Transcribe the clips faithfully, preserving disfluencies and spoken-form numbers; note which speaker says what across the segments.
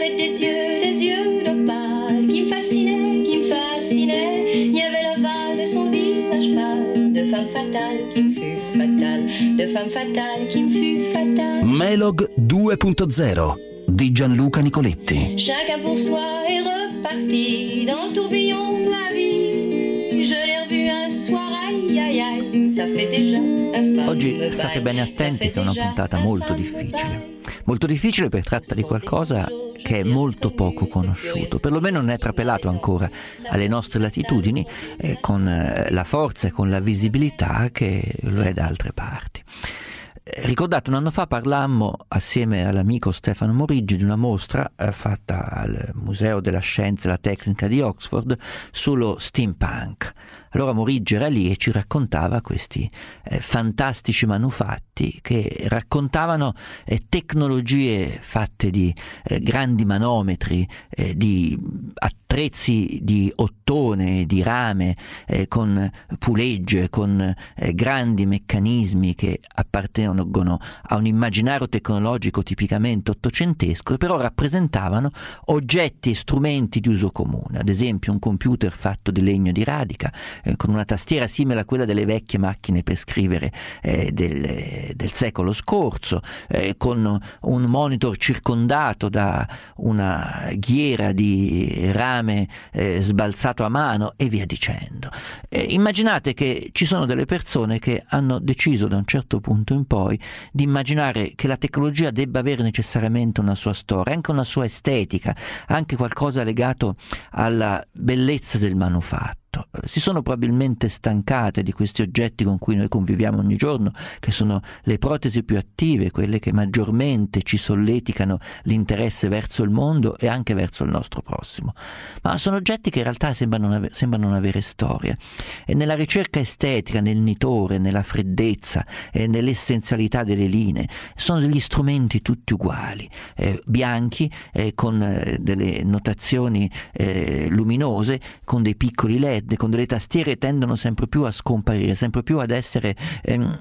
Speaker 1: avait des yeux, des yeux d'opale qui me fascinaient, qui me fascinaient. Il y avait l'ovale de son visage pâle, de femme fatale qui me fut fatale, de femme fatale qui me fut fatale.
Speaker 2: Melog due punto zero di Gianluca Nicoletti.
Speaker 1: Chacun pour soi est reparti dans le tourbillon de la vie. Je l'ai revu un soir, aïe aïe aïe, ça fait déjà un fan.
Speaker 3: Oggi state bene attenti che è una puntata molto difficile. Molto difficile perché tratta di qualcosa che è molto poco conosciuto, perlomeno non è trapelato ancora alle nostre latitudini eh, con eh, la forza e con la visibilità che lo è da altre parti. Ricordate, un anno fa parlammo assieme all'amico Stefano Moriggi di una mostra eh, fatta al Museo della Scienza e la Tecnica di Oxford sullo steampunk. Allora Moriggi era lì e ci raccontava questi eh, fantastici manufatti che raccontavano eh, tecnologie fatte di eh, grandi manometri, eh, di attrezzi di ottone, di rame, eh, con pulegge, con eh, grandi meccanismi che appartengono a un immaginario tecnologico tipicamente ottocentesco e però rappresentavano oggetti e strumenti di uso comune, ad esempio un computer fatto di legno di radica, eh, con una tastiera simile a quella delle vecchie macchine per scrivere eh, del, del secolo scorso, eh, con un monitor circondato da una ghiera di rame eh, sbalzato a mano e via dicendo. Eh, immaginate che ci sono delle persone che hanno deciso da un certo punto in poi di immaginare che la tecnologia debba avere necessariamente una sua storia, anche una sua estetica, anche qualcosa legato alla bellezza del manufatto. Si sono probabilmente stancate di questi oggetti con cui noi conviviamo ogni giorno, che sono le protesi più attive, quelle che maggiormente ci solleticano l'interesse verso il mondo e anche verso il nostro prossimo. Ma sono oggetti che in realtà sembrano non avere, sembrano non avere storia. E nella ricerca estetica, nel nitore, nella freddezza, e nell'essenzialità delle linee, sono degli strumenti tutti uguali, eh, bianchi, eh, con eh, delle notazioni eh, luminose, con dei piccoli led, con delle tastiere che tendono sempre più a scomparire, sempre più ad essere ehm,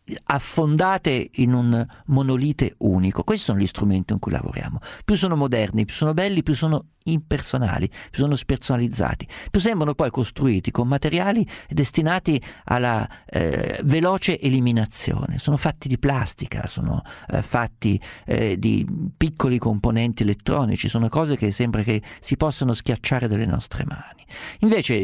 Speaker 3: affondate in un monolite unico. Questi sono gli strumenti con cui lavoriamo. Più sono moderni, più sono belli, più sono impersonali, più sono spersonalizzati, più sembrano poi costruiti con materiali destinati alla eh, veloce eliminazione. Sono fatti di plastica, sono eh, fatti eh, di piccoli componenti elettronici, sono cose che sembra che si possano schiacciare dalle nostre mani. Invece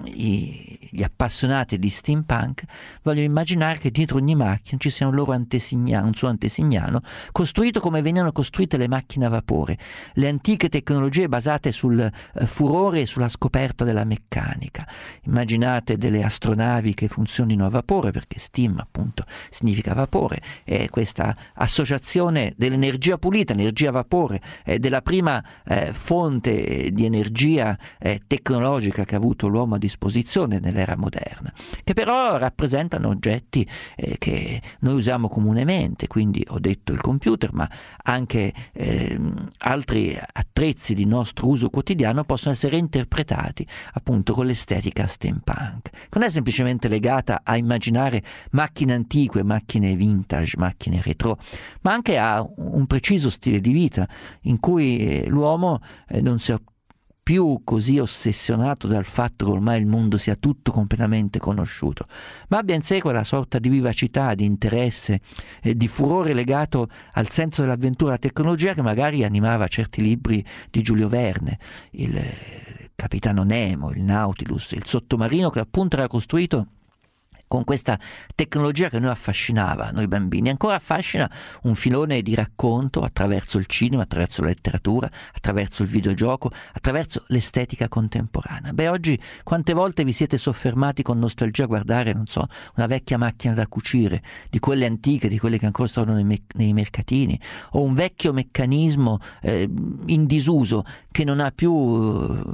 Speaker 3: i, gli appassionati di steampunk vogliono immaginare che dietro ogni macchina ci sia un loro antesignano, un suo antesignano, costruito come venivano costruite le macchine a vapore, le antiche tecnologie basate sul eh, furore e sulla scoperta della meccanica. Immaginate delle astronavi che funzionino a vapore, perché steam appunto significa vapore, e questa associazione dell'energia pulita, energia a vapore, eh, della prima eh, fonte di energia eh, tecnologica che ha avuto l'uomo a disposizione nell'era moderna, che però rappresentano oggetti eh, che noi usiamo comunemente, quindi ho detto il computer, ma anche eh, altri attrezzi di nostro uso quotidiano possono essere interpretati appunto con l'estetica steampunk. Non è semplicemente legata a immaginare macchine antiche, macchine vintage, macchine retro, ma anche a un preciso stile di vita in cui eh, l'uomo eh, non si più così ossessionato dal fatto che ormai il mondo sia tutto completamente conosciuto, ma abbia in sé quella sorta di vivacità, di interesse e di furore legato al senso dell'avventura e alla tecnologia che magari animava certi libri di Giulio Verne, il Capitano Nemo, il Nautilus, il sottomarino che appunto era costruito con questa tecnologia che noi affascinava, noi bambini. Ancora affascina un filone di racconto attraverso il cinema, attraverso la letteratura, attraverso il videogioco, attraverso l'estetica contemporanea. Beh, oggi quante volte vi siete soffermati con nostalgia a guardare, non so, una vecchia macchina da cucire, di quelle antiche, di quelle che ancora stavano nei, me- nei mercatini, o un vecchio meccanismo eh, in disuso che non ha più eh,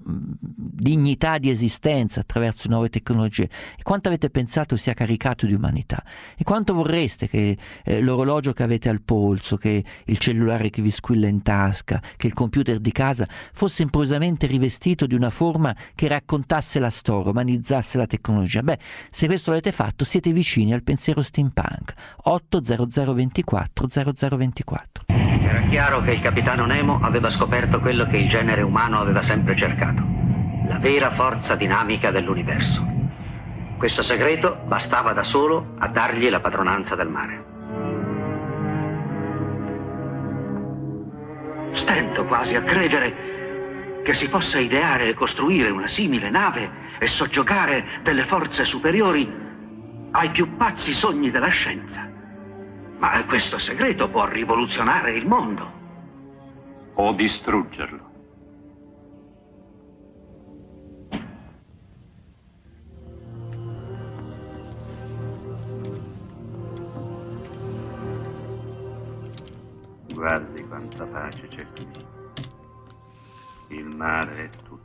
Speaker 3: dignità di esistenza attraverso nuove tecnologie. E quanto avete pensato sia caricato di umanità, e quanto vorreste che eh, l'orologio che avete al polso, che il cellulare che vi squilla in tasca, che il computer di casa fosse improvvisamente rivestito di una forma che raccontasse la storia, umanizzasse la tecnologia. Beh, se questo l'avete fatto siete vicini al pensiero steampunk. otto zero zero due quattro zero zero due quattro.
Speaker 4: Era chiaro che il capitano Nemo aveva scoperto quello che il genere umano aveva sempre cercato: la vera forza dinamica dell'universo. Questo segreto bastava da solo a dargli la padronanza del mare. Stento quasi a credere che si possa ideare e costruire una simile nave e soggiogare delle forze superiori ai più pazzi sogni della scienza. Ma questo segreto può rivoluzionare il mondo.
Speaker 5: O distruggerlo.
Speaker 4: Guardi quanta pace c'è qui. Il mare è tutto.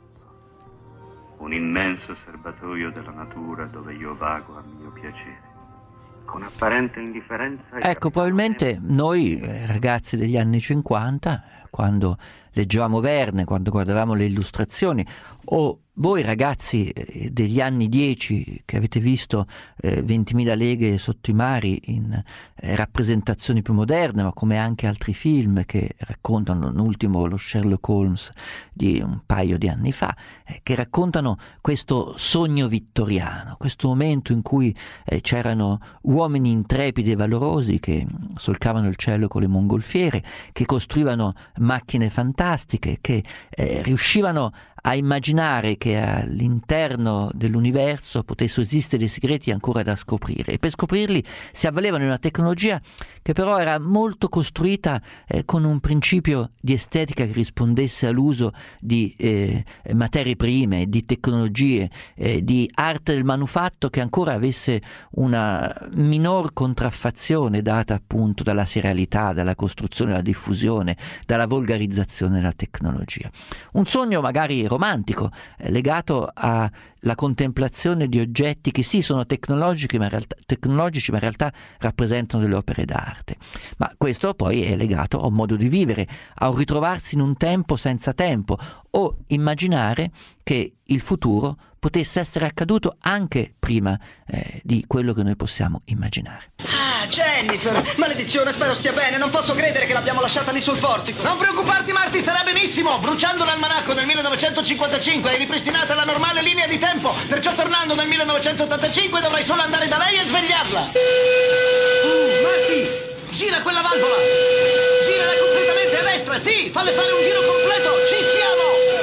Speaker 4: Un immenso serbatoio della natura dove io vago a mio piacere. Con apparente indifferenza...
Speaker 3: Ecco, probabilmente noi eh, ragazzi degli anni cinquanta, quando leggevamo Verne, quando guardavamo le illustrazioni, o voi ragazzi eh, degli anni dieci che avete visto eh, ventimila leghe sotto i mari in eh, rappresentazioni più moderne, ma come anche altri film che raccontano, in ultimo lo Sherlock Holmes di un paio di anni fa, eh, che raccontano questo sogno vittoriano, questo momento in cui eh, c'erano uomini intrepidi e valorosi che solcavano il cielo con le mongolfiere, che costruivano macchine fantastiche, che eh, riuscivano a immaginare che all'interno dell'universo potessero esistere dei segreti ancora da scoprire, e per scoprirli si avvalevano di una tecnologia che però era molto costruita eh, con un principio di estetica che rispondesse all'uso di eh, materie prime, di tecnologie, eh, di arte del manufatto che ancora avesse una minor contraffazione data appunto dalla serialità, dalla costruzione, dalla diffusione, dalla volgarizzazione della tecnologia. Un sogno magari romantico, eh, legato alla contemplazione di oggetti che sì sono tecnologici ma, in realtà, tecnologici, ma in realtà rappresentano delle opere d'arte. Ma questo poi è legato a un modo di vivere, a un ritrovarsi in un tempo senza tempo, o immaginare che il futuro potesse essere accaduto anche prima eh, di quello che noi possiamo immaginare.
Speaker 6: Ah, Jennifer! Maledizione, spero stia bene. Non posso credere che l'abbiamo lasciata lì sul portico.
Speaker 7: Non preoccuparti, Marty, starà benissimo. Bruciando l'almanacco nel millenovecentocinquantacinque è ripristinata la normale linea di tempo. Perciò tornando nel millenovecentottantacinque dovrai solo andare da lei e svegliarla. Uh, Marty, gira quella valvola. Girala completamente a destra, sì. Falle fare un giro completo. Ci siamo.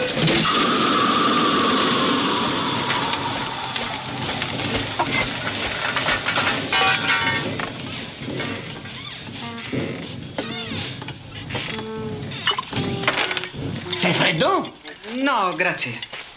Speaker 7: È freddo?
Speaker 6: No, grazie.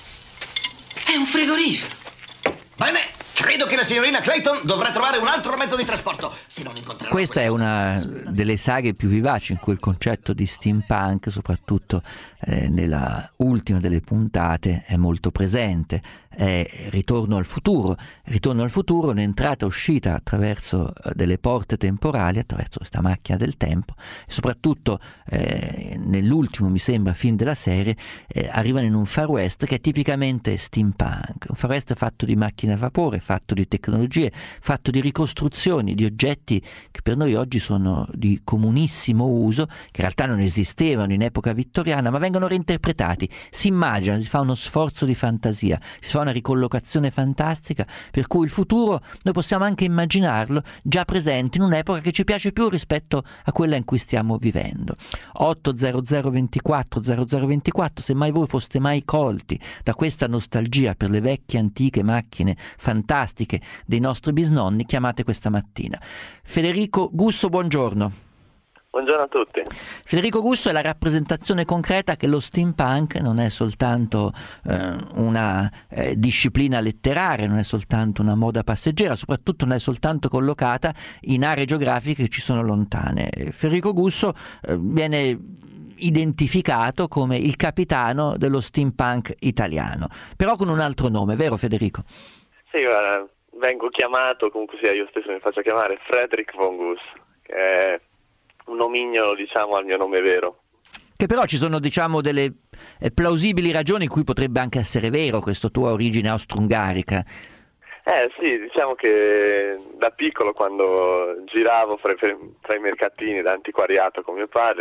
Speaker 6: È un frigorifero.
Speaker 7: Bene, credo che la signorina Clayton dovrà trovare un altro mezzo di trasporto. Se non incontrerà...
Speaker 3: Questa è una delle saghe più vivaci in cui il concetto di steampunk, soprattutto eh, nella ultima delle puntate, è molto presente. È Ritorno al futuro. Ritorno al futuro, un'entrata e uscita attraverso eh, delle porte temporali, attraverso questa macchina del tempo, e soprattutto eh, nell'ultimo, mi sembra, film della serie, eh, arrivano in un Far West che è tipicamente steampunk, un Far West fatto di macchine a vapore, fatto di tecnologie, fatto di ricostruzioni, di oggetti che per noi oggi sono di comunissimo uso, che in realtà non esistevano in epoca vittoriana, ma vengono reinterpretati, si immagina, si fa uno sforzo di fantasia, si fa una ricollocazione fantastica, per cui il futuro noi possiamo anche immaginarlo già presente in un'epoca che ci piace più rispetto a quella in cui stiamo vivendo. otto zero zero ventiquattro zero zero ventiquattro, se mai voi foste mai colti da questa nostalgia per le vecchie antiche macchine fantastiche dei nostri bisnonni, chiamate questa mattina. Federico Gusso, buongiorno.
Speaker 8: Buongiorno a tutti.
Speaker 3: Federico Gusso è la rappresentazione concreta che lo steampunk non è soltanto eh, una eh, disciplina letteraria, non è soltanto una moda passeggera, soprattutto non è soltanto collocata in aree geografiche che ci sono lontane. Federico Gusso eh, viene identificato come il capitano dello steampunk italiano, però con un altro nome, vero Federico?
Speaker 8: Sì, guarda, vengo chiamato, comunque sia io stesso mi faccio chiamare Frederick von Guss, che è un nomignolo, diciamo, al mio nome vero.
Speaker 3: Che però ci sono, diciamo, delle eh, plausibili ragioni in cui potrebbe anche essere vero questa tua origine austro-ungarica.
Speaker 8: Eh sì, diciamo che da piccolo, quando giravo fra, fra i mercatini da antiquariato con mio padre,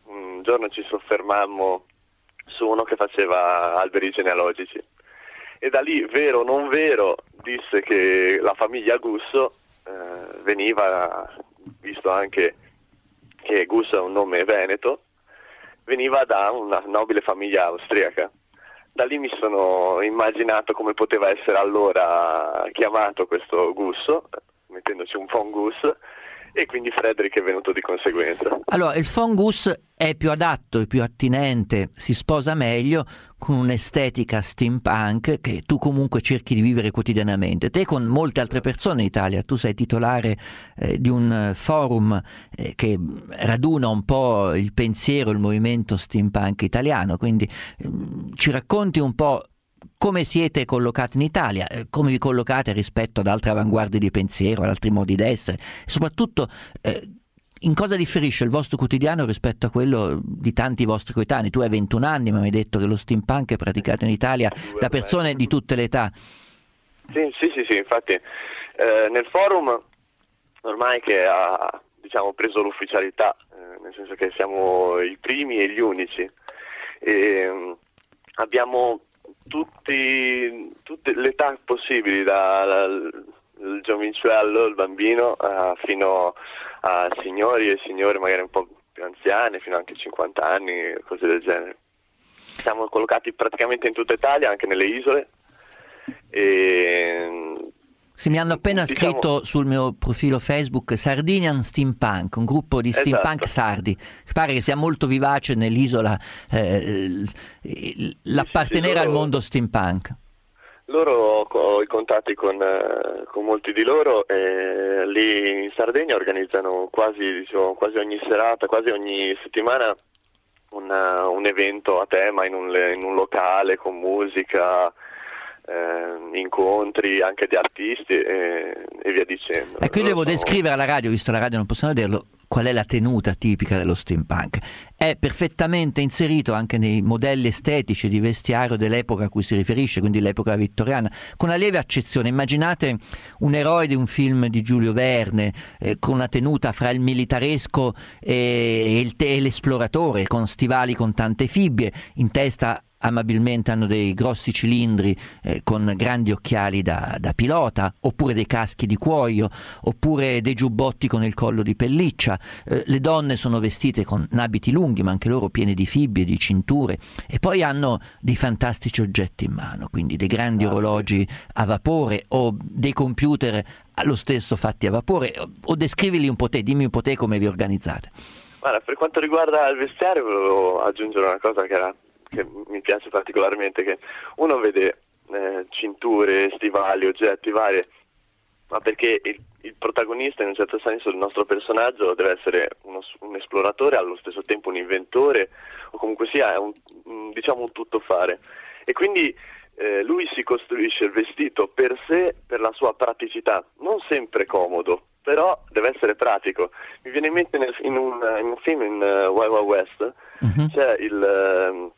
Speaker 8: un giorno ci soffermammo su uno che faceva alberi genealogici e da lì, vero o non vero, disse che la famiglia Gusso eh, veniva, visto anche che Gusso è un nome veneto, veniva da una nobile famiglia austriaca. Da lì mi sono immaginato come poteva essere allora chiamato questo Gusso, mettendoci un von Gus, e quindi Frederick è venuto di conseguenza.
Speaker 3: Allora, il von Gus è più adatto, è più attinente, si sposa meglio con un'estetica steampunk che tu comunque cerchi di vivere quotidianamente. Te con molte altre persone in Italia, tu sei titolare eh, di un forum eh, che raduna un po' il pensiero, il movimento steampunk italiano, quindi eh, ci racconti un po' come siete collocati in Italia, eh, come vi collocate rispetto ad altre avanguardie di pensiero, ad altri modi d'essere, e soprattutto eh, in cosa differisce il vostro quotidiano rispetto a quello di tanti vostri coetanei? Tu hai ventuno anni, ma mi hai detto che lo steampunk è praticato in Italia da persone di tutte le età.
Speaker 8: Sì, sì, sì, sì, infatti eh, nel forum ormai che ha, diciamo, preso l'ufficialità, eh, nel senso che siamo i primi e gli unici, e um, abbiamo tutti, tutte le età possibili, dal giovincello, il bambino, uh, fino a signori e signore magari un po' più anziane, fino anche a cinquanta anni, cose del genere. Siamo collocati praticamente in tutta Italia, anche nelle isole. E
Speaker 3: sì, mi hanno appena diciamo... scritto sul mio profilo Facebook Sardinian Steampunk, un gruppo di steampunk esatto. sardi. Pare che sia molto vivace nell'isola eh, l'appartenere sì, sì, loro, al mondo steampunk.
Speaker 8: Loro ho i contatti con, eh, con molti di loro e lì in Sardegna organizzano quasi, diciamo, quasi ogni serata, quasi ogni settimana una, un evento a tema in un, in un locale con musica, Eh, incontri anche di artisti e, e via dicendo.
Speaker 3: Ecco, io devo sono... descrivere alla radio, visto la radio non possiamo vederlo, qual è la tenuta tipica dello steampunk. È perfettamente inserito anche nei modelli estetici di vestiario dell'epoca a cui si riferisce, quindi l'epoca vittoriana, con una lieve accezione. Immaginate un eroe di un film di Giulio Verne eh, con una tenuta fra il militaresco e, il te- e l'esploratore, con stivali con tante fibbie, in testa amabilmente hanno dei grossi cilindri eh, con grandi occhiali da, da pilota, oppure dei caschi di cuoio, oppure dei giubbotti con il collo di pelliccia. Eh, le donne sono vestite con abiti lunghi, ma anche loro pieni di fibbie, di cinture, e poi hanno dei fantastici oggetti in mano, quindi dei grandi ah, orologi a vapore o dei computer allo stesso fatti a vapore. O, o descrivili un po' te, dimmi un po' te come vi organizzate.
Speaker 8: Guarda, per quanto riguarda il vestiario volevo aggiungere una cosa che era che mi piace particolarmente, che uno vede eh, cinture, stivali, oggetti vari, ma perché il, il protagonista in un certo senso, il nostro personaggio, deve essere uno, un esploratore, allo stesso tempo un inventore, o comunque sia è un, un, diciamo un tuttofare, e quindi eh, lui si costruisce il vestito per sé, per la sua praticità, non sempre comodo, però deve essere pratico. Mi viene in mente nel, in, un, in un film, in uh, Wild Wild West, uh-huh. c'è il... Uh,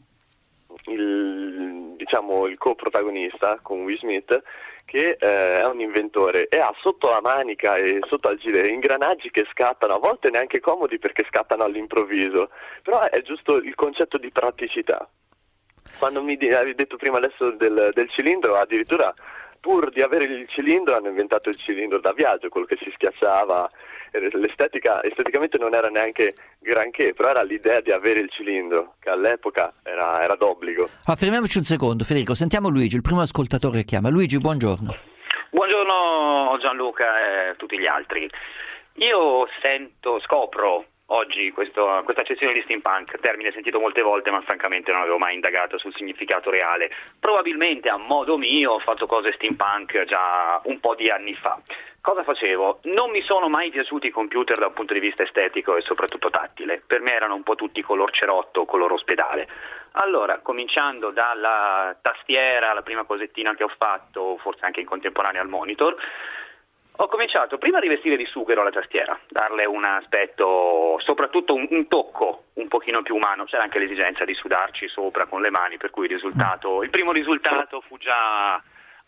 Speaker 8: il diciamo il coprotagonista con Will Smith che eh, è un inventore e ha sotto la manica e sotto al gilet ingranaggi che scattano, a volte neanche comodi perché scattano all'improvviso, però è giusto il concetto di praticità. Quando mi avevi detto prima adesso del, del cilindro, addirittura pur di avere il cilindro hanno inventato il cilindro da viaggio, quello che si schiacciava. L'estetica esteticamente non era neanche granché, però era l'idea di avere il cilindro, che all'epoca era, era d'obbligo.
Speaker 3: Ah, fermiamoci un secondo, Federico, sentiamo Luigi, il primo ascoltatore che chiama. Luigi, buongiorno.
Speaker 9: Buongiorno Gianluca e tutti gli altri. Io sento, scopro oggi questo, questa accezione di steampunk, termine sentito molte volte ma francamente non avevo mai indagato sul significato reale. Probabilmente a modo mio ho fatto cose steampunk già un po' di anni fa. Cosa facevo? Non mi sono mai piaciuti i computer da un punto di vista estetico e soprattutto tattile. Per me erano un po' tutti color cerotto, color ospedale. Allora, cominciando dalla tastiera, la prima cosettina che ho fatto, forse anche in contemporanea al monitor, ho cominciato prima a rivestire di sughero la tastiera, darle un aspetto, soprattutto un, un tocco un pochino più umano. C'era anche l'esigenza di sudarci sopra con le mani, per cui il risultato, il primo risultato fu già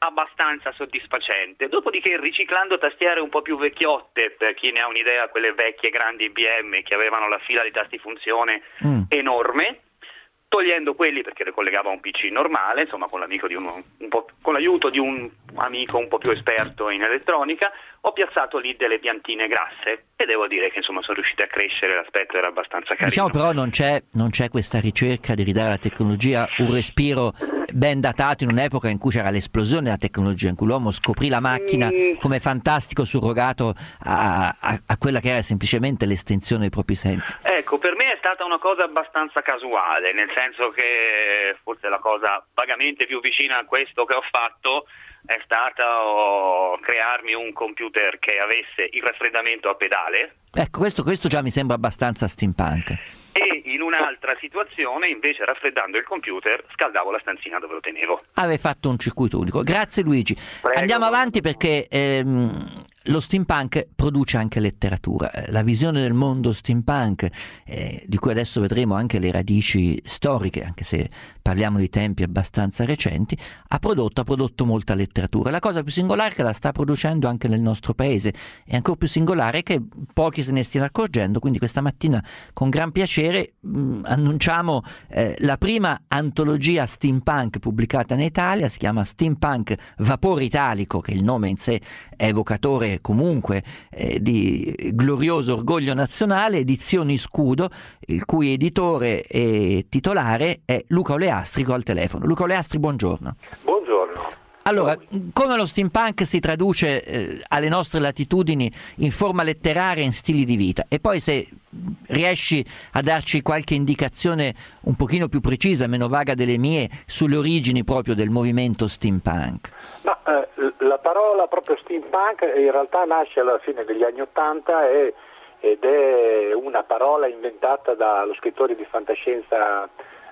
Speaker 9: abbastanza soddisfacente. Dopodiché, riciclando tastiere un po' più vecchiotte, per chi ne ha un'idea, quelle vecchie grandi I B M che avevano la fila di tasti funzione mm. enorme, togliendo quelli perché le collegavo a un P C normale, insomma con l'amico di uno, un po', con l'aiuto di un amico un po' più esperto in elettronica, ho piazzato lì delle piantine grasse e devo dire che insomma sono riuscite a crescere, l'aspetto era abbastanza carino.
Speaker 3: Diciamo però non c'è, non c'è questa ricerca di ridare alla tecnologia un respiro ben datato in un'epoca in cui c'era l'esplosione della tecnologia, in cui l'uomo scoprì la macchina mm. come fantastico surrogato a, a, a quella che era semplicemente l'estensione dei propri sensi.
Speaker 9: Ecco, per me è stata una cosa abbastanza casuale, nel senso che forse la cosa vagamente più vicina a questo che ho fatto è stata oh, crearmi un computer che avesse il raffreddamento a pedale.
Speaker 3: Ecco, questo, questo già mi sembra abbastanza steampunk.
Speaker 9: E in un'altra situazione, invece, raffreddando il computer, scaldavo la stanzina dove lo tenevo.
Speaker 3: Avevi fatto un circuito unico. Grazie Luigi. Prego. Andiamo avanti perché ehm, lo steampunk produce anche letteratura. La visione del mondo steampunk, eh, di cui adesso vedremo anche le radici storiche, anche se parliamo di tempi abbastanza recenti, ha prodotto, ha prodotto molta letteratura. La cosa più singolare è che la sta producendo anche nel nostro paese. È ancora più singolare che pochi se ne stiano accorgendo, quindi questa mattina con gran piacere mh, annunciamo eh, la prima antologia steampunk pubblicata in Italia. Si chiama Steampunk Vapore Italico, che il nome in sé è evocatore comunque eh, di glorioso orgoglio nazionale. Edizioni Scudo, il cui editore e titolare è Luca Oleastrico al telefono. Luca Oleastri, buongiorno.
Speaker 10: Buongiorno.
Speaker 3: Allora, come lo steampunk si traduce eh, alle nostre latitudini in forma letteraria, in stili di vita? E poi se riesci a darci qualche indicazione un pochino più precisa, meno vaga delle mie, sulle origini proprio del movimento steampunk.
Speaker 10: Ma, eh, la parola proprio steampunk in realtà nasce alla fine degli anni Ottanta e, ed è una parola inventata dallo scrittore di fantascienza,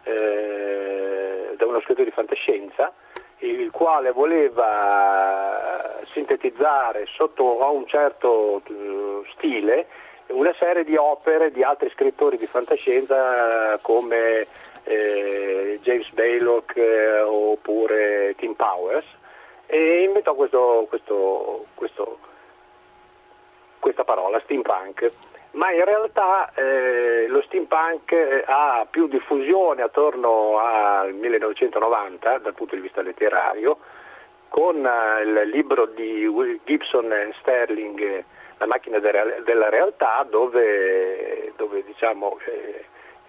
Speaker 10: eh, da uno scrittore di fantascienza, il quale voleva sintetizzare sotto a un certo stile una serie di opere di altri scrittori di fantascienza come eh, James Baylock eh, oppure Tim Powers, e inventò questo, questo, questo, questa parola, steampunk. Ma in realtà eh, lo steampunk eh, ha più diffusione attorno al millenovecentonovanta dal punto di vista letterario, con eh, il libro di Gibson e Sterling, eh, La macchina de real- della realtà, dove, dove diciamo eh,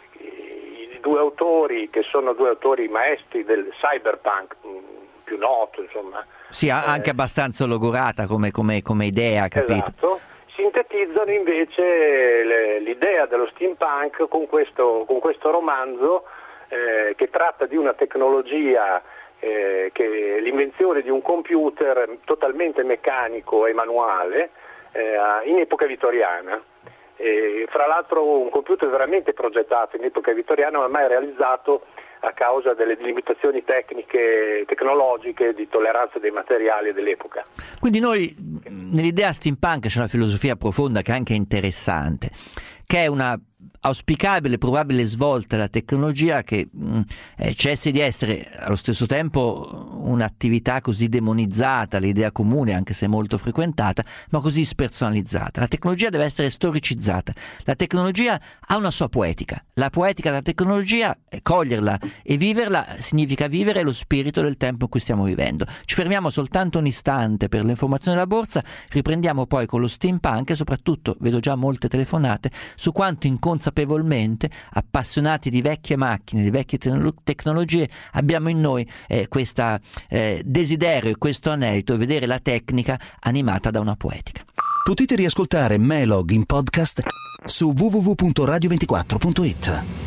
Speaker 10: i due autori, che sono due autori maestri del cyberpunk mh, più noto, insomma.
Speaker 3: Sì, eh, anche abbastanza logorata come, come, come idea, capito?
Speaker 10: Esatto. Sintetizzano invece le, l'idea dello steampunk con questo, con questo romanzo eh, che tratta di una tecnologia, eh, che è l'invenzione di un computer totalmente meccanico e manuale eh, in epoca vittoriana. E, fra l'altro un computer veramente progettato in epoca vittoriana, ma mai realizzato a causa delle limitazioni tecniche, tecnologiche, di tolleranza dei materiali dell'epoca.
Speaker 3: Quindi noi nell'idea steampunk c'è una filosofia profonda che è anche interessante, che è una auspicabile, probabile svolta della tecnologia che mh, eh, cessi di essere allo stesso tempo un'attività così demonizzata, l'idea comune anche se molto frequentata, ma così spersonalizzata. La tecnologia deve essere storicizzata, la tecnologia ha una sua poetica, la poetica della tecnologia, eh, coglierla e viverla significa vivere lo spirito del tempo in cui stiamo vivendo. Ci fermiamo soltanto un istante per le informazioni della borsa, riprendiamo poi con lo steampunk e soprattutto, vedo già molte telefonate, su quanto inconsapevolmente, appassionati di vecchie macchine, di vecchie te- tecnologie, abbiamo in noi eh, questo eh, desiderio e questo anelito, vedere la tecnica animata da una poetica.
Speaker 2: Potete riascoltare Melog in podcast su w w w punto radio ventiquattro punto it.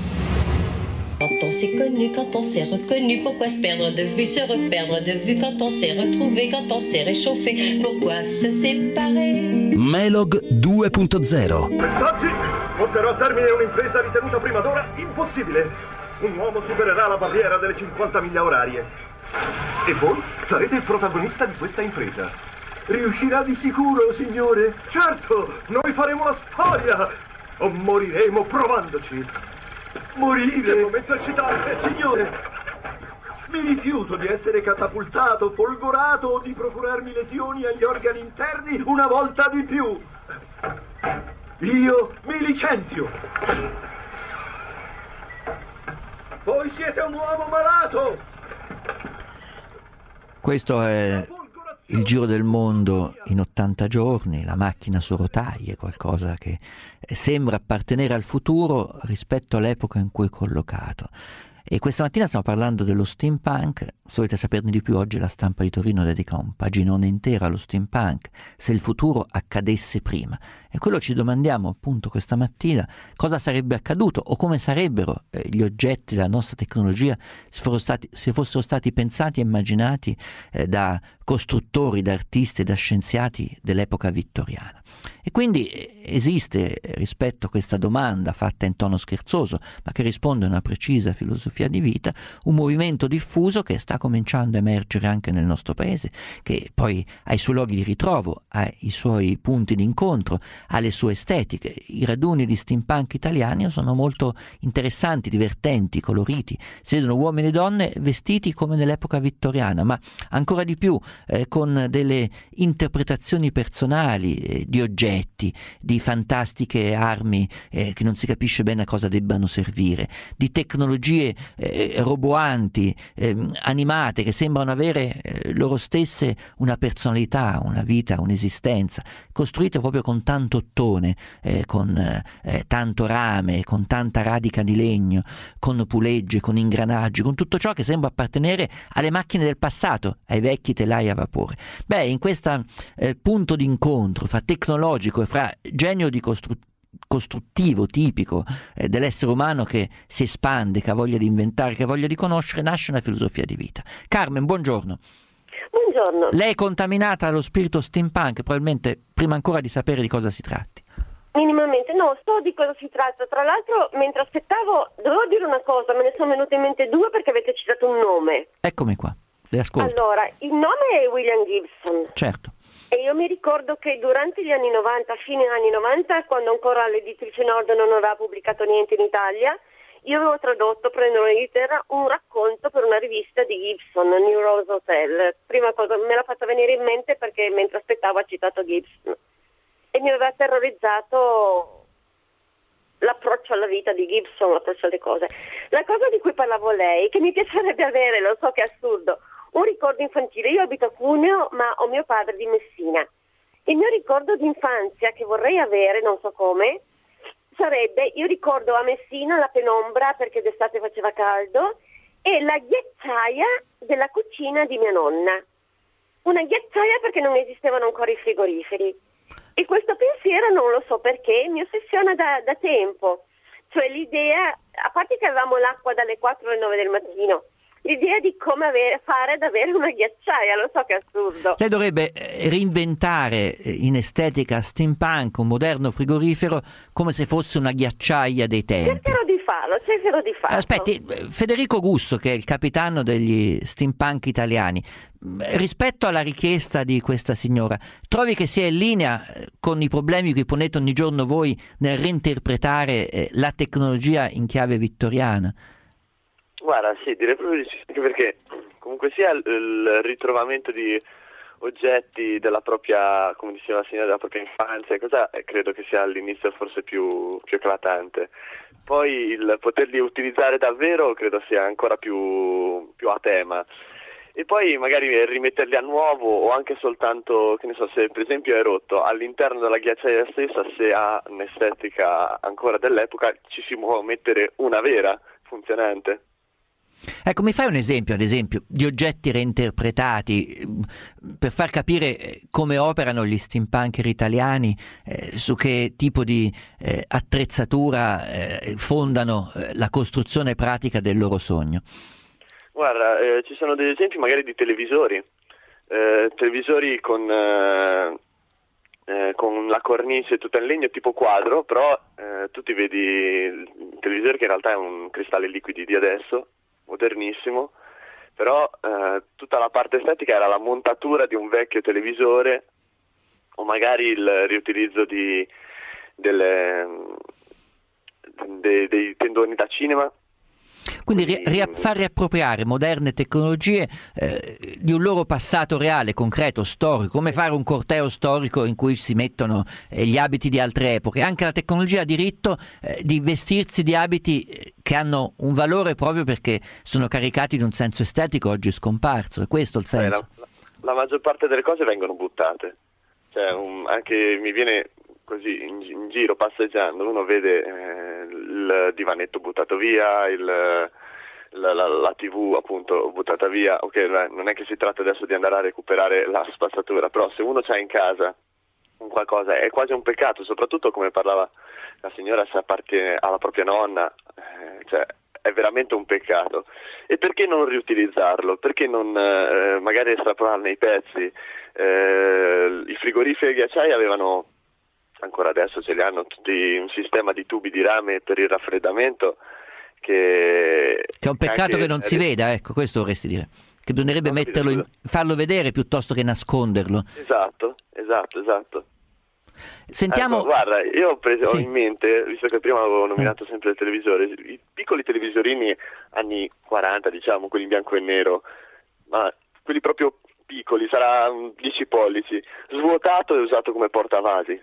Speaker 1: Quand on s'est connu, quand on s'est reconnu, pourquoi se perdre de vue, se reperdre de vue, quand on s'est retrouvé, quand on s'est réchauffé, pourquoi se séparer?
Speaker 2: Melog due punto zero.
Speaker 11: Quest'oggi porterò a termine un'impresa ritenuta prima d'ora impossibile. Un uomo supererà la barriera delle cinquanta miglia orarie. E voi sarete il protagonista di questa impresa. Riuscirà di sicuro, signore? Certo, noi faremo la storia. O moriremo provandoci. Morire! Che momento eccitante, signore! Mi rifiuto di essere catapultato, folgorato o di procurarmi lesioni agli organi interni una volta di più. Io mi licenzio. Voi siete un uomo malato.
Speaker 3: Questo è il giro del mondo in ottanta giorni, la macchina su rotaie, qualcosa che sembra appartenere al futuro rispetto all'epoca in cui è collocato. E questa mattina stiamo parlando dello steampunk. Se volete saperne di più, oggi la Stampa di Torino dedica un paginone intero allo steampunk, se il futuro accadesse prima. E quello ci domandiamo appunto questa mattina: cosa sarebbe accaduto o come sarebbero eh, gli oggetti della nostra tecnologia se fossero stati, se fossero stati pensati e immaginati eh, da costruttori, da artisti e da scienziati dell'epoca vittoriana. E quindi esiste, rispetto a questa domanda fatta in tono scherzoso, ma che risponde a una precisa filosofia di vita, un movimento diffuso che sta cominciando a emergere anche nel nostro paese, che poi ha i suoi luoghi di ritrovo, ha i suoi punti di incontro, ha le sue estetiche. I raduni di steampunk italiani sono molto interessanti, divertenti, coloriti. Si vedono uomini e donne vestiti come nell'epoca vittoriana, ma ancora di più eh, con delle interpretazioni personali eh, di oggetti, di fantastiche armi eh, che non si capisce bene a cosa debbano servire, di tecnologie eh, roboanti, eh, animate, che sembrano avere eh, loro stesse una personalità, una vita, un'esistenza, costruite proprio con tanto ottone, eh, con eh, tanto rame, con tanta radica di legno, con pulegge, con ingranaggi, con tutto ciò che sembra appartenere alle macchine del passato, ai vecchi telai a vapore. Beh, in questo eh, punto di incontro fra tecnologico e fra genio di costruzione costruttivo tipico eh, dell'essere umano che si espande, che ha voglia di inventare, che ha voglia di conoscere, nasce una filosofia di vita. Carmen, buongiorno.
Speaker 12: Buongiorno.
Speaker 3: Lei è contaminata dallo spirito steampunk, probabilmente prima ancora di sapere di cosa si tratti.
Speaker 12: Minimamente, no, so di cosa si tratta. Tra l'altro, mentre aspettavo, dovevo dire una cosa, me ne sono venute in mente due perché avete citato un nome.
Speaker 3: Eccomi qua, le ascolto.
Speaker 12: Allora, il nome è William Gibson.
Speaker 3: Certo.
Speaker 12: E io mi ricordo che durante gli anni novanta, fine anni novanta, quando ancora l'editrice Nord non aveva pubblicato niente in Italia, io avevo tradotto, prendendo l'editore, un racconto per una rivista di Gibson, New Rose Hotel. Prima cosa me l'ha fatta venire in mente perché mentre aspettavo ha citato Gibson. E mi aveva terrorizzato l'approccio alla vita di Gibson, l'approccio alle cose. La cosa di cui parlavo lei, che mi piacerebbe avere, lo so che è assurdo, un ricordo infantile. Io abito a Cuneo, ma ho mio padre di Messina. Il mio ricordo di infanzia che vorrei avere, non so come, sarebbe, io ricordo a Messina la penombra perché d'estate faceva caldo e la ghiacciaia della cucina di mia nonna. Una ghiacciaia perché non esistevano ancora i frigoriferi. E questo pensiero non lo so perché mi ossessiona da, da tempo. Cioè l'idea, a parte che avevamo l'acqua dalle quattro alle nove del mattino, l'idea di come avere, fare ad avere una ghiacciaia, lo so che è assurdo.
Speaker 3: Lei dovrebbe reinventare in estetica steampunk un moderno frigorifero come se fosse una ghiacciaia dei tempi.
Speaker 12: Cercherò di farlo, cercherò di farlo.
Speaker 3: Aspetti, Federico Gusto, che è il capitano degli steampunk italiani, rispetto alla richiesta di questa signora, trovi che sia in linea con i problemi che ponete ogni giorno voi nel reinterpretare eh, la tecnologia in chiave vittoriana?
Speaker 8: Guarda, sì, direi proprio di sì, anche perché comunque sia il, il ritrovamento di oggetti della propria, come diceva la signora, della propria infanzia, cosa credo che sia all'inizio forse più, più eclatante. Poi il poterli utilizzare davvero credo sia ancora più, più a tema. E poi magari rimetterli a nuovo o anche soltanto, che ne so, se per esempio è rotto all'interno della ghiacciaia stessa, se ha un'estetica ancora dell'epoca, ci si può mettere una vera funzionante.
Speaker 3: Ecco, mi fai un esempio, ad esempio, di oggetti reinterpretati per far capire come operano gli steampunker italiani, eh, su che tipo di eh, attrezzatura eh, fondano eh, la costruzione pratica del loro sogno?
Speaker 8: Guarda, eh, ci sono degli esempi magari di televisori, eh, televisori con, eh, eh, con la cornice tutta in legno tipo quadro, però eh, tu ti vedi il televisore che in realtà è un cristalli liquidi di adesso, modernissimo, però eh, tutta la parte estetica era la montatura di un vecchio televisore o magari il riutilizzo di delle, de, dei tendoni da cinema
Speaker 3: Quindi ri- ri- far riappropriare moderne tecnologie eh, di un loro passato reale, concreto, storico, come fare un corteo storico in cui si mettono eh, gli abiti di altre epoche. Anche la tecnologia ha diritto eh, di vestirsi di abiti che hanno un valore proprio perché sono caricati di un senso estetico oggi scomparso. È questo il senso?
Speaker 8: Beh, la, la maggior parte delle cose vengono buttate. Cioè, un, anche mi viene così in, in giro passeggiando, uno vede eh, il divanetto buttato via, il, la, la, la tivù appunto buttata via. Ok, non è che si tratta adesso di andare a recuperare la spazzatura, però se uno c'ha in casa un qualcosa è quasi un peccato, soprattutto come parlava la signora, se appartiene alla propria nonna, eh, cioè è veramente un peccato. E perché non riutilizzarlo? Perché non eh, magari estrapolarne i pezzi? Eh, I frigoriferi e i ghiacciai avevano, ancora adesso ce li hanno tutti, un sistema di tubi di rame per il raffreddamento che...
Speaker 3: Che è un peccato
Speaker 8: anche,
Speaker 3: che non si veda, ecco, questo vorresti dire. Che bisognerebbe
Speaker 8: no,
Speaker 3: metterlo in, farlo vedere piuttosto che nasconderlo.
Speaker 8: Esatto, esatto, esatto.
Speaker 3: Sentiamo...
Speaker 8: Ecco, guarda, io ho preso
Speaker 3: sì.
Speaker 8: ho in mente, visto che prima avevo nominato sempre il televisore, i piccoli televisorini anni quaranta, diciamo, quelli in bianco e nero, ma quelli proprio piccoli, sarà dieci pollici, svuotato e usato come portavasi.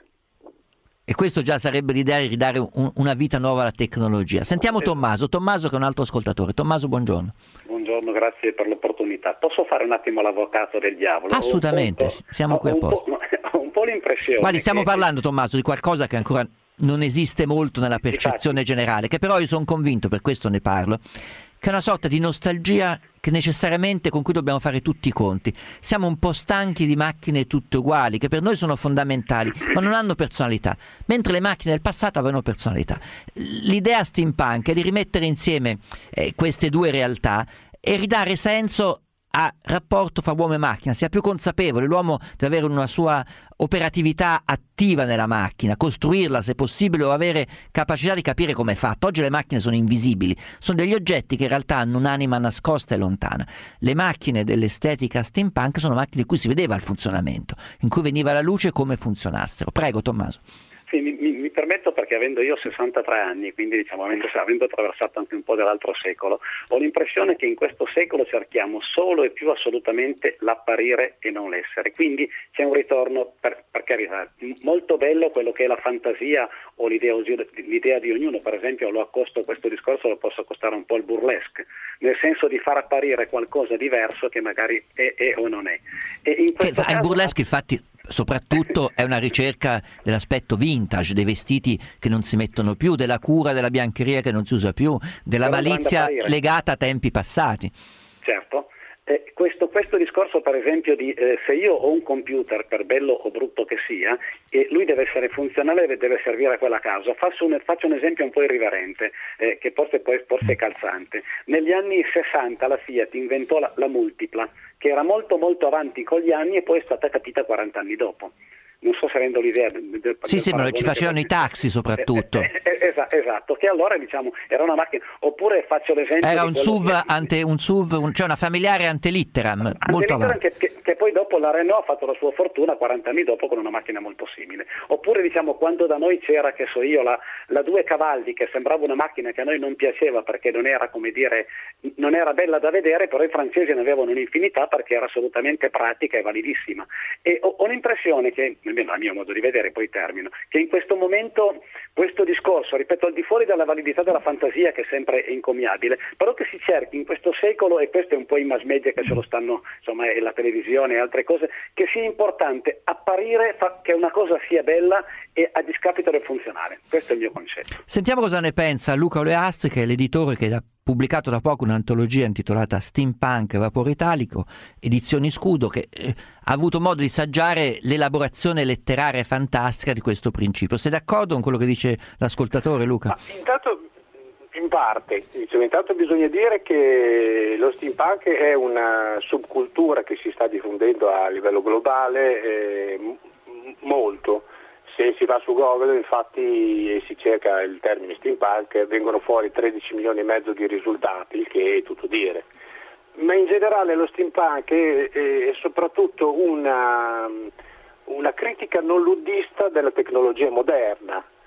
Speaker 3: E questo già sarebbe l'idea di ridare un, una vita nuova alla tecnologia. Sentiamo Tommaso, Tommaso che è un altro ascoltatore. Tommaso, buongiorno.
Speaker 13: Buongiorno, grazie per l'opportunità. Posso fare un attimo l'avvocato del diavolo?
Speaker 3: Assolutamente,
Speaker 13: po',
Speaker 3: siamo qui apposta.
Speaker 13: Ho un po' l'impressione.
Speaker 3: Guardi, stiamo
Speaker 13: che...
Speaker 3: parlando, Tommaso, di qualcosa che ancora non esiste molto nella percezione generale, che però io sono convinto, per questo ne parlo, che è una sorta di nostalgia che necessariamente con cui dobbiamo fare tutti i conti. Siamo un po' stanchi di macchine tutte uguali, che per noi sono fondamentali, ma non hanno personalità, mentre le macchine del passato avevano personalità. L'idea steampunk è di rimettere insieme eh, queste due realtà e ridare senso a rapporto fra uomo e macchina, sia più consapevole, l'uomo deve avere una sua operatività attiva nella macchina, costruirla se possibile o avere capacità di capire come è fatto. Oggi le macchine sono invisibili, sono degli oggetti che in realtà hanno un'anima nascosta e lontana. Le macchine dell'estetica steampunk sono macchine in cui si vedeva il funzionamento, in cui veniva la luce e come funzionassero. Prego Tommaso.
Speaker 13: Sì, mi, mi, mi permetto perché avendo io sessantatré anni, quindi diciamo avendo, avendo attraversato anche un po' dell'altro secolo, ho l'impressione che in questo secolo cerchiamo solo e più assolutamente l'apparire e non l'essere. Quindi c'è un ritorno, per, per carità, molto bello quello che è la fantasia o l'idea, l'idea di ognuno. Per esempio lo accosto questo discorso, lo posso accostare un po' al burlesque, nel senso di far apparire qualcosa diverso che magari è, è o non è. E in questo caso... Il
Speaker 3: burlesque infatti soprattutto è una ricerca dell'aspetto vintage, dei vestiti che non si mettono più, della cura della biancheria che non si usa più, della malizia legata a tempi passati.
Speaker 13: Certo. Eh, questo, questo discorso per esempio di eh, se io ho un computer, per bello o brutto che sia, e lui deve essere funzionale e deve servire a quella causa. Faccio un, faccio un esempio un po' irriverente, eh, che forse, poi, forse è calzante. Negli anni sessanta la Fiat inventò la, la multipla, che era molto molto avanti con gli anni e poi è stata capita quaranta anni dopo. Non so se rendo l'idea del, del
Speaker 3: Sì, sì, ma ci facevano i taxi soprattutto.
Speaker 13: Eh, eh, eh, esatto, che allora diciamo era una macchina, oppure faccio l'esempio
Speaker 3: era
Speaker 13: di
Speaker 3: un S U V
Speaker 13: che...
Speaker 3: ante un S U V, un, cioè una familiare antelitteram,
Speaker 13: ante
Speaker 3: molto avanti.
Speaker 13: Che, che, che poi dopo la Renault ha fatto la sua fortuna quaranta anni dopo con una macchina molto simile. Oppure diciamo quando da noi c'era, che so io, la, la due cavalli, che sembrava una macchina che a noi non piaceva perché non era, come dire, non era bella da vedere, però i francesi ne avevano un'infinità perché era assolutamente pratica e validissima. E ho, ho l'impressione che, almeno a mio modo di vedere, poi termino, che in questo momento questo discorso, ripeto, al di fuori della validità della fantasia, che sempre è incommiabile, però che si cerchi in questo secolo, e questo è un po' i mass media che ce lo stanno, insomma, e la televisione e altre cose, che sia importante apparire, fa, che una cosa sia bella e a discapito del funzionale. Questo è il mio concetto.
Speaker 3: Sentiamo cosa ne pensa Luca Oleastri, che è l'editore che ha pubblicato da poco un'antologia intitolata Steampunk Vapore Italico, edizioni Scudo, che eh, ha avuto modo di saggiare l'elaborazione letteraria fantastica di questo principio. Sei d'accordo con quello che dice l'ascoltatore, Luca?
Speaker 10: Ma intanto, in parte, diciamo, intanto bisogna dire che lo steampunk è una subcultura che si sta diffondendo a livello globale eh, m- molto. Se si va su Google infatti e si cerca il termine steampunk vengono fuori tredici milioni e mezzo di risultati, il che è tutto dire. Ma in generale lo steampunk è, è soprattutto una, una critica non luddista della tecnologia moderna.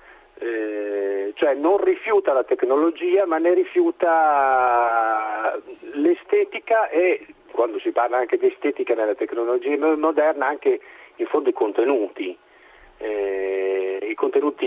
Speaker 10: eh, cioè non rifiuta la tecnologia, ma ne rifiuta l'estetica, e quando si parla anche di estetica nella tecnologia moderna, anche in fondo i contenuti, eh, i contenuti,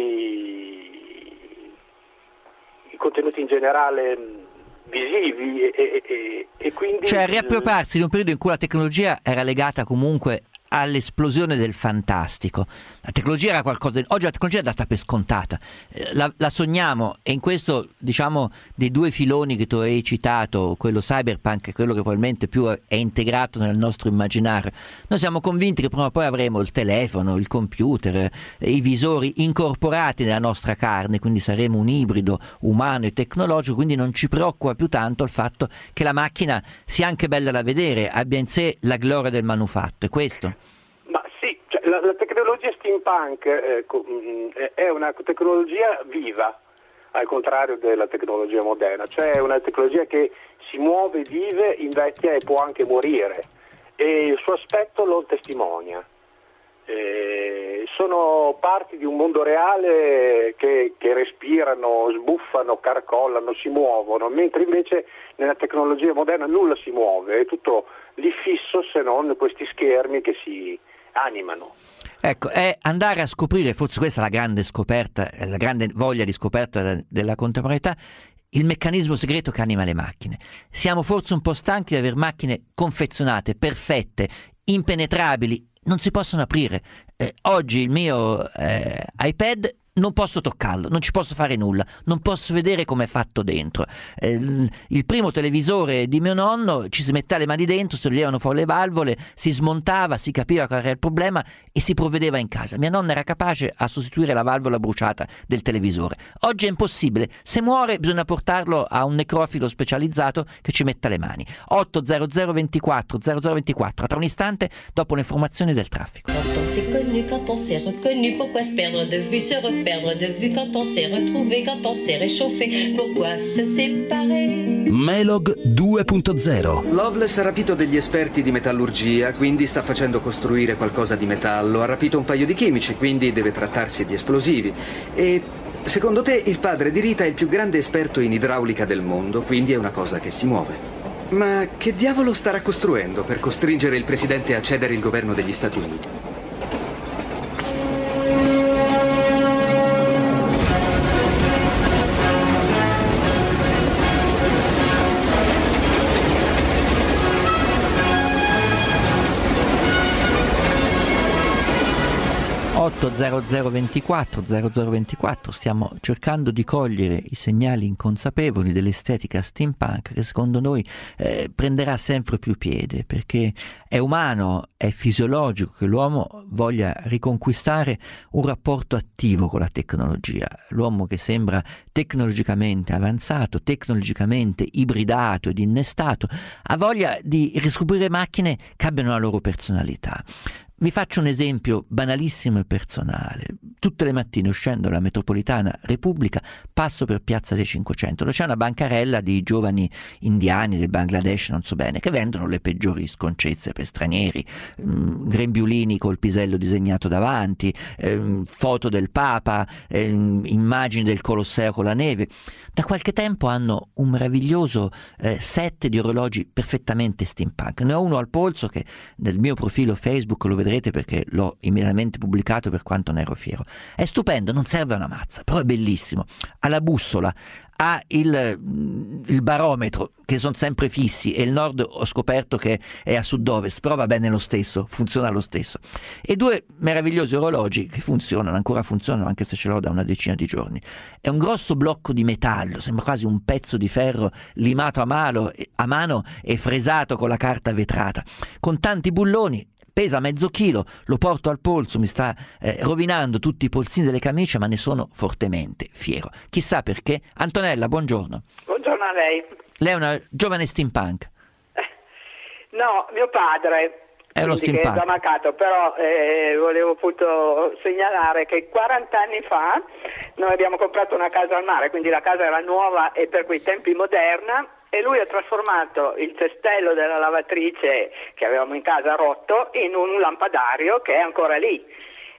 Speaker 10: i contenuti in generale visivi e, e, e quindi...
Speaker 3: Cioè riappropriarsi di un periodo in cui la tecnologia era legata comunque all'esplosione del fantastico. La tecnologia era qualcosa, oggi la tecnologia è data per scontata, la, la sogniamo, e in questo, diciamo, dei due filoni che tu hai citato, quello cyberpunk e quello che probabilmente più è integrato nel nostro immaginario, noi siamo convinti che prima o poi avremo il telefono, il computer, i visori incorporati nella nostra carne, quindi saremo un ibrido umano e tecnologico, quindi non ci preoccupa più tanto il fatto che la macchina sia anche bella da vedere, abbia in sé la gloria del manufatto. È questo?
Speaker 10: Ma sì, cioè, la, la tecnologia steampunk eh, è una tecnologia viva, al contrario della tecnologia moderna, cioè è una tecnologia che si muove, vive, invecchia e può anche morire, e il suo aspetto lo testimonia. Eh, sono parti di un mondo reale che, che respirano, sbuffano, carcollano, si muovono, mentre invece nella tecnologia moderna nulla si muove, è tutto lì fisso, se non questi schermi che si animano.
Speaker 3: Ecco, è andare a scoprire, forse questa è la grande scoperta, la grande voglia di scoperta della contemporaneità, il meccanismo segreto che anima le macchine. Siamo forse un po' stanchi di avere macchine confezionate, perfette, impenetrabili, non si possono aprire. Eh, oggi il mio eh, iPad non posso toccarlo, non ci posso fare nulla, non posso vedere come è fatto dentro. Eh, il, il primo televisore di mio nonno ci si metteva le mani dentro, si toglievano fuori le valvole, si smontava, si capiva qual era il problema e si provvedeva in casa. Mia nonna era capace a sostituire la valvola bruciata del televisore. Oggi è impossibile, se muore bisogna portarlo a un necrofilo specializzato che ci metta le mani. otto zero zero ventiquattro zero zero ventiquattro, tra un istante dopo le informazioni del traffico.
Speaker 1: Quand on s'est connu, quand on s'est reconnu, pourquoi se perdre de vue, se reperdre de vue, quand on s'est retrouvé, quand on s'est réchauffé, pourquoi se séparer?
Speaker 2: Melog due punto zero.
Speaker 6: Loveless ha rapito degli esperti di metallurgia, quindi sta facendo costruire qualcosa di metallo. Ha rapito un paio di chimici, quindi deve trattarsi di esplosivi. E secondo te il padre di Rita è il più grande esperto in idraulica del mondo, quindi è una cosa che si muove. Ma che diavolo starà costruendo per costringere il presidente a cedere il governo degli Stati Uniti?
Speaker 3: otto zero zero ventiquattro zero zero ventiquattro, stiamo cercando di cogliere i segnali inconsapevoli dell'estetica steampunk che secondo noi eh, prenderà sempre più piede, perché è umano, è fisiologico che l'uomo voglia riconquistare un rapporto attivo con la tecnologia. L'uomo che sembra tecnologicamente avanzato, tecnologicamente ibridato ed innestato, ha voglia di riscoprire macchine che abbiano la loro personalità. Vi faccio un esempio banalissimo e personale. Tutte le mattine, uscendo dalla metropolitana Repubblica, passo per Piazza dei Cinquecento, dove c'è una bancarella di giovani indiani del Bangladesh, non so bene, che vendono le peggiori sconcezze per stranieri, mh, grembiulini col pisello disegnato davanti, eh, foto del Papa, eh, immagini del Colosseo con la neve. Da qualche tempo hanno un meraviglioso eh, set di orologi perfettamente steampunk. Ne ho uno al polso che nel mio profilo Facebook lo vedrete perché l'ho immediatamente pubblicato, per quanto ne ero fiero. È stupendo, non serve una mazza, però è bellissimo. Ha la bussola, ha il, il barometro, che sono sempre fissi, e il nord ho scoperto che è a sud-ovest, però va bene lo stesso, funziona lo stesso. E due meravigliosi orologi che funzionano, ancora funzionano anche se ce l'ho da una decina di giorni. È un grosso blocco di metallo, sembra quasi un pezzo di ferro limato a mano, a mano e fresato con la carta vetrata, con tanti bulloni. Pesa mezzo chilo, lo porto al polso, mi sta eh, rovinando tutti i polsini delle camicie, ma ne sono fortemente fiero. Chissà perché. Antonella, buongiorno.
Speaker 14: Buongiorno a lei.
Speaker 3: Lei è una giovane steampunk.
Speaker 14: No, mio padre.
Speaker 3: È uno steampunk.
Speaker 14: Che è già mancato, però eh, volevo appunto segnalare che quaranta anni fa noi abbiamo comprato una casa al mare, quindi la casa era nuova e per quei tempi moderna, e lui ha trasformato il cestello della lavatrice che avevamo in casa rotto in un lampadario che è ancora lì.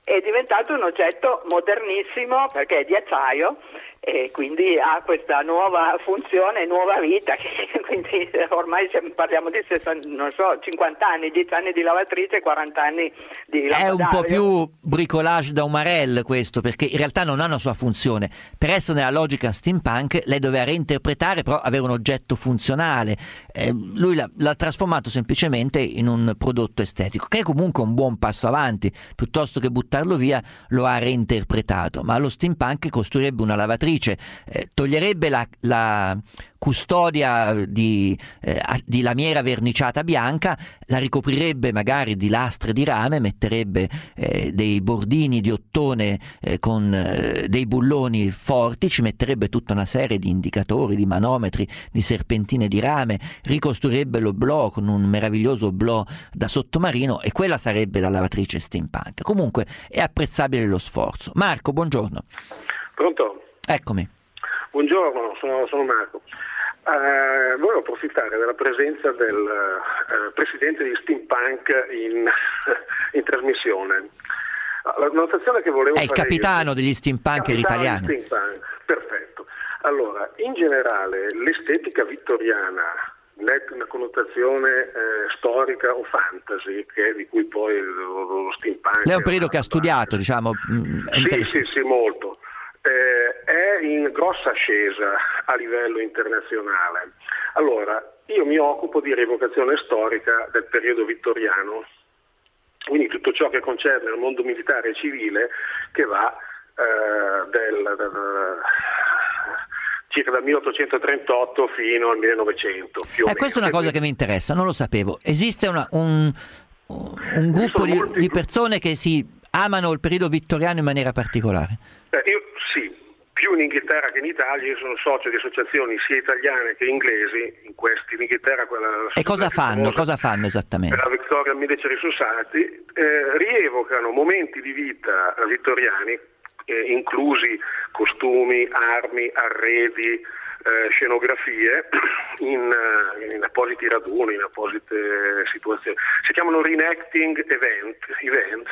Speaker 14: è diventato un oggetto modernissimo perché è di acciaio e quindi ha questa nuova funzione, nuova vita, che quindi ormai parliamo di sessanta, non so, cinquanta anni, dieci anni di lavatrice, quaranta anni di lampadario.
Speaker 3: È un po' più bricolage da Umarell questo, perché in realtà non ha una sua funzione. Per essere nella logica steampunk lei doveva reinterpretare, però avere un oggetto funzionale. Eh, lui l'ha, l'ha trasformato semplicemente in un prodotto estetico, che è comunque un buon passo avanti. Piuttosto che buttarlo via, lo ha reinterpretato. Ma lo steampunk costruirebbe una lavatrice, eh, toglierebbe la, la custodia di, eh, di lamiera verniciata bianca, la ricoprirebbe magari di lastre di rame, metterebbe eh, dei bordini di ottone eh, con eh, dei bulloni forti, ci metterebbe tutta una serie di indicatori, di manometri, di serpentine di rame, ricostruirebbe l'oblò con un meraviglioso oblò da sottomarino, e quella sarebbe la lavatrice steampunk. Comunque è apprezzabile lo sforzo. Marco, buongiorno.
Speaker 15: Pronto?
Speaker 3: Eccomi.
Speaker 15: Buongiorno, sono, sono Marco. Uh, volevo approfittare della presenza del uh, presidente di Steampunk in, in trasmissione. La notazione che volevo
Speaker 3: È il
Speaker 15: fare
Speaker 3: capitano
Speaker 15: io,
Speaker 3: degli steampunker italiani.
Speaker 15: Degli steampunk. Perfetto. Allora, in generale, l'estetica vittoriana, una connotazione eh, storica o fantasy, che è di cui poi lo, lo steampunk...
Speaker 3: Lei è un periodo che ha studiato, diciamo...
Speaker 15: Sì, sì, sì, molto. Eh, è in grossa ascesa a livello internazionale. Allora, io mi occupo di rievocazione storica del periodo vittoriano, quindi tutto ciò che concerne il mondo militare e civile, che va eh, del, del, circa dal milleottocentotrentotto fino al millenovecento. Più o
Speaker 3: eh,
Speaker 15: meno.
Speaker 3: Questa è una cosa che mi interessa, non lo sapevo. Esiste una, un, un gruppo di, di persone che si amano il periodo vittoriano in maniera particolare?
Speaker 15: Eh, io sì, più in Inghilterra che in Italia. Io sono socio di associazioni sia italiane che inglesi. In questi, in Inghilterra quella,
Speaker 3: e cosa fanno? Cosa fanno esattamente?
Speaker 15: La Victorian Military Society eh, rievocano momenti di vita vittoriani, eh, inclusi costumi, armi, arredi, eh, scenografie, in, in appositi raduni, in apposite situazioni. Si chiamano reenacting event, events.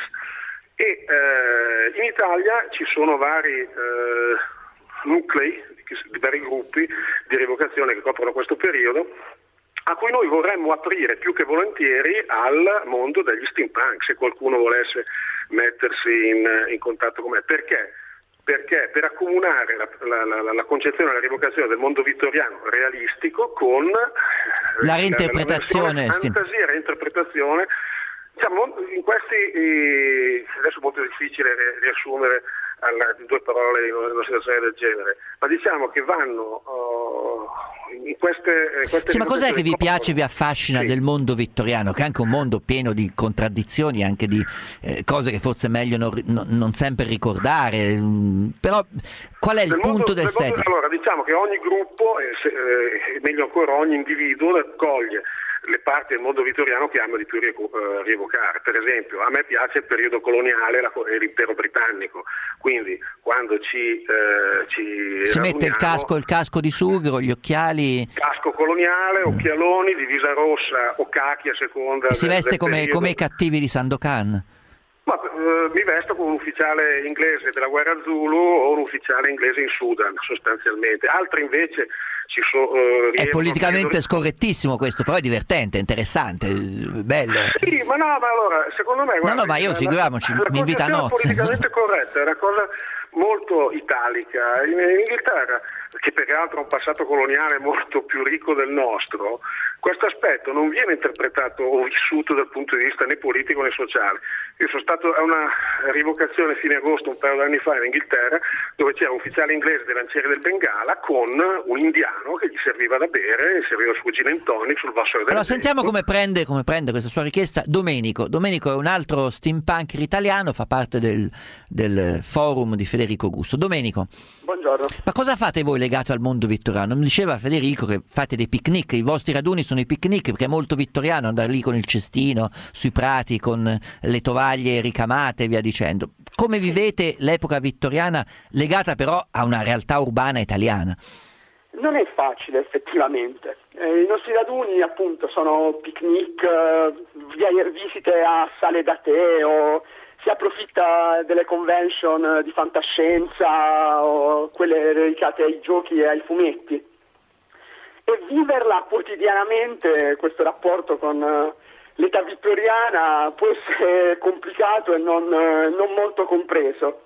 Speaker 15: E eh, in Italia ci sono vari eh, nuclei, di vari gruppi di rievocazione che coprono questo periodo, a cui noi vorremmo aprire più che volentieri al mondo degli steampunk, se qualcuno volesse mettersi in, in contatto con me. Perché? Perché per accomunare la, la, la, la concezione e la rievocazione del mondo vittoriano realistico con
Speaker 3: la reinterpretazione,
Speaker 15: la, la fantasia e reinterpretazione. Diciamo, in questi, eh, adesso è molto difficile riassumere alla, in due parole in una situazione del genere, ma diciamo che vanno uh, in queste, queste
Speaker 3: sì, ma cos'è che vi piace, vi affascina sì. del mondo vittoriano, che è anche un mondo pieno di contraddizioni, anche di eh, cose che forse è meglio non, non, non sempre ricordare, però qual è il
Speaker 15: del
Speaker 3: punto
Speaker 15: mondo,
Speaker 3: dell'estetica?
Speaker 15: Del mondo, allora, diciamo che ogni gruppo, eh, se, eh, meglio ancora ogni individuo, coglie le parti del mondo vittoriano che ama di più rievocare. Per esempio, a me piace il periodo coloniale e l'impero britannico, quindi quando ci eh, ci
Speaker 3: si mette il casco, il casco di sughero, gli occhiali,
Speaker 15: casco coloniale, occhialoni, divisa rossa o cachi a seconda
Speaker 3: e si
Speaker 15: del,
Speaker 3: veste
Speaker 15: del
Speaker 3: come, come i cattivi di Sandokan.
Speaker 15: Ma eh, mi vesto come un ufficiale inglese della guerra Zulu o un ufficiale inglese in Sudan, sostanzialmente. Altri invece ci so, eh,
Speaker 3: è politicamente scorrettissimo questo, però è divertente, interessante, bello.
Speaker 15: Sì, ma no, ma allora, secondo me... Guarda,
Speaker 3: no, no, ma io figuriamoci,
Speaker 15: la,
Speaker 3: mi invita a nozze.
Speaker 15: La politicamente corretta è una cosa molto italica. In, in Inghilterra, che peraltro ha un passato coloniale molto più ricco del nostro, questo aspetto non viene interpretato o vissuto dal punto di vista né politico né sociale. Io sono stato a una rievocazione fine agosto, un paio d'anni fa in Inghilterra, dove c'era un ufficiale inglese dei lancieri del Bengala con un indiano che gli serviva da bere, gli serviva il suo gin and tonic sul vaso del
Speaker 3: Allora sentiamo come prende, come prende questa sua richiesta Domenico. Domenico è un altro steampunker italiano, fa parte del, del forum di Federico Gusto. Domenico.
Speaker 16: Buongiorno.
Speaker 3: Ma cosa fate voi legato al mondo vittoriano? Mi diceva Federico che fate dei picnic, i vostri raduni sono i picnic, perché è molto vittoriano andare lì con il cestino, sui prati, con le tovaglie ricamate e via dicendo. Come vivete l'epoca vittoriana legata però a una realtà urbana italiana?
Speaker 16: Non è facile effettivamente. Eh, I nostri raduni appunto sono picnic, eh, visite a sale da tè o si approfitta delle convention di fantascienza o quelle dedicate ai giochi e ai fumetti. E viverla quotidianamente, questo rapporto con l'età vittoriana, può essere complicato e non, non molto compreso.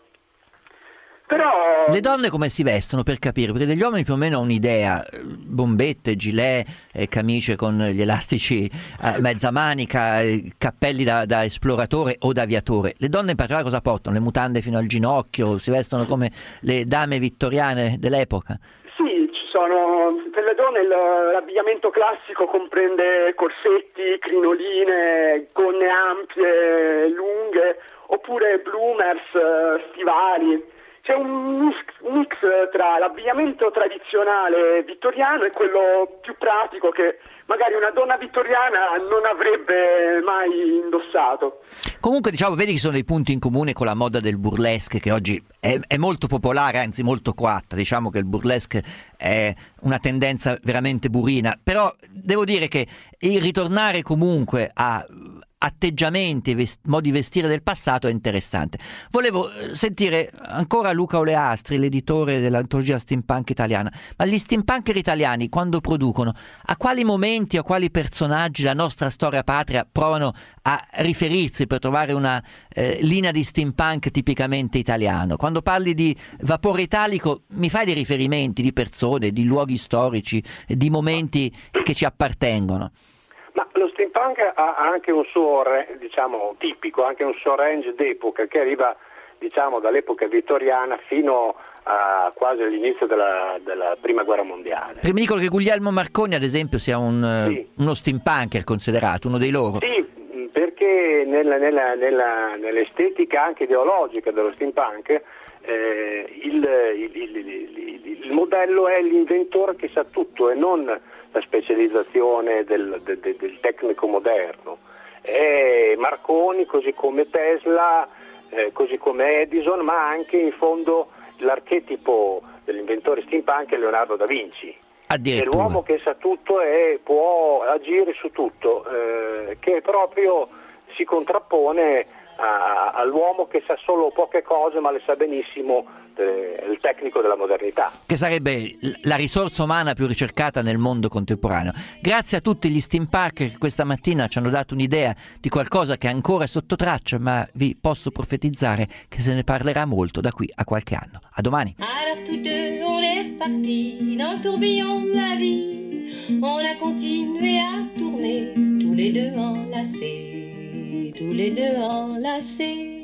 Speaker 16: Però...
Speaker 3: Le donne come si vestono, per capire? Perché degli uomini più o meno ho un'idea, bombette, gilet, eh, camicie con gli elastici a eh, mezza manica, eh, cappelli da, da esploratore o da aviatore. Le donne in particolare cosa portano? Le mutande fino al ginocchio, si vestono come le dame vittoriane dell'epoca?
Speaker 16: Sì, ci sono, per le donne l'abbigliamento classico comprende corsetti, crinoline, gonne ampie, lunghe, oppure bloomers, stivali. C'è un mix, un mix tra l'abbigliamento tradizionale vittoriano e quello più pratico che magari una donna vittoriana non avrebbe mai indossato.
Speaker 3: Comunque, diciamo, vedi che ci sono dei punti in comune con la moda del burlesque, che oggi è, è molto popolare, anzi molto coatta. Diciamo che il burlesque è una tendenza veramente burina, però devo dire che il ritornare comunque a atteggiamenti, vest- modi di vestire del passato è interessante. Volevo sentire ancora Luca Oleastri, l'editore dell'antologia steampunk italiana. Ma gli steampunker italiani, quando producono, a quali momenti, a quali personaggi la nostra storia patria provano a riferirsi per trovare una eh, linea di steampunk tipicamente italiano? Quando parli di vapore italico, mi fai dei riferimenti di persone, di luoghi storici, di momenti che ci appartengono?
Speaker 10: Ma lo steampunk ha anche un suo, diciamo, tipico, anche un suo range d'epoca che arriva, diciamo, dall'epoca vittoriana fino a quasi all'inizio della, della prima guerra mondiale.
Speaker 3: Mi dicono che Guglielmo Marconi, ad esempio, sia un, sì. uno steampunker considerato, uno dei loro.
Speaker 10: Sì, perché nella, nella, nella, nell'estetica anche ideologica dello steampunk eh, il, il, il, il, il modello è l'inventore che sa tutto e non la specializzazione del, del, del tecnico moderno. È Marconi, così come Tesla, eh, così come Edison, ma anche in fondo l'archetipo dell'inventore steampunk è Leonardo da Vinci. È l'uomo che sa tutto e può agire su tutto, eh, che proprio si contrappone a, all'uomo che sa solo poche cose ma le sa benissimo, il tecnico della modernità,
Speaker 3: che sarebbe la risorsa umana più ricercata nel mondo contemporaneo. Grazie a tutti gli steampunker che questa mattina ci hanno dato un'idea di qualcosa che è ancora sotto traccia, ma vi posso profetizzare che se ne parlerà molto da qui a qualche anno. A domani.
Speaker 1: Alors tous deux on est repartis dans le tourbillon de la vie. On a continué à tourner tous les deux enlacés, tous les deux enlacés.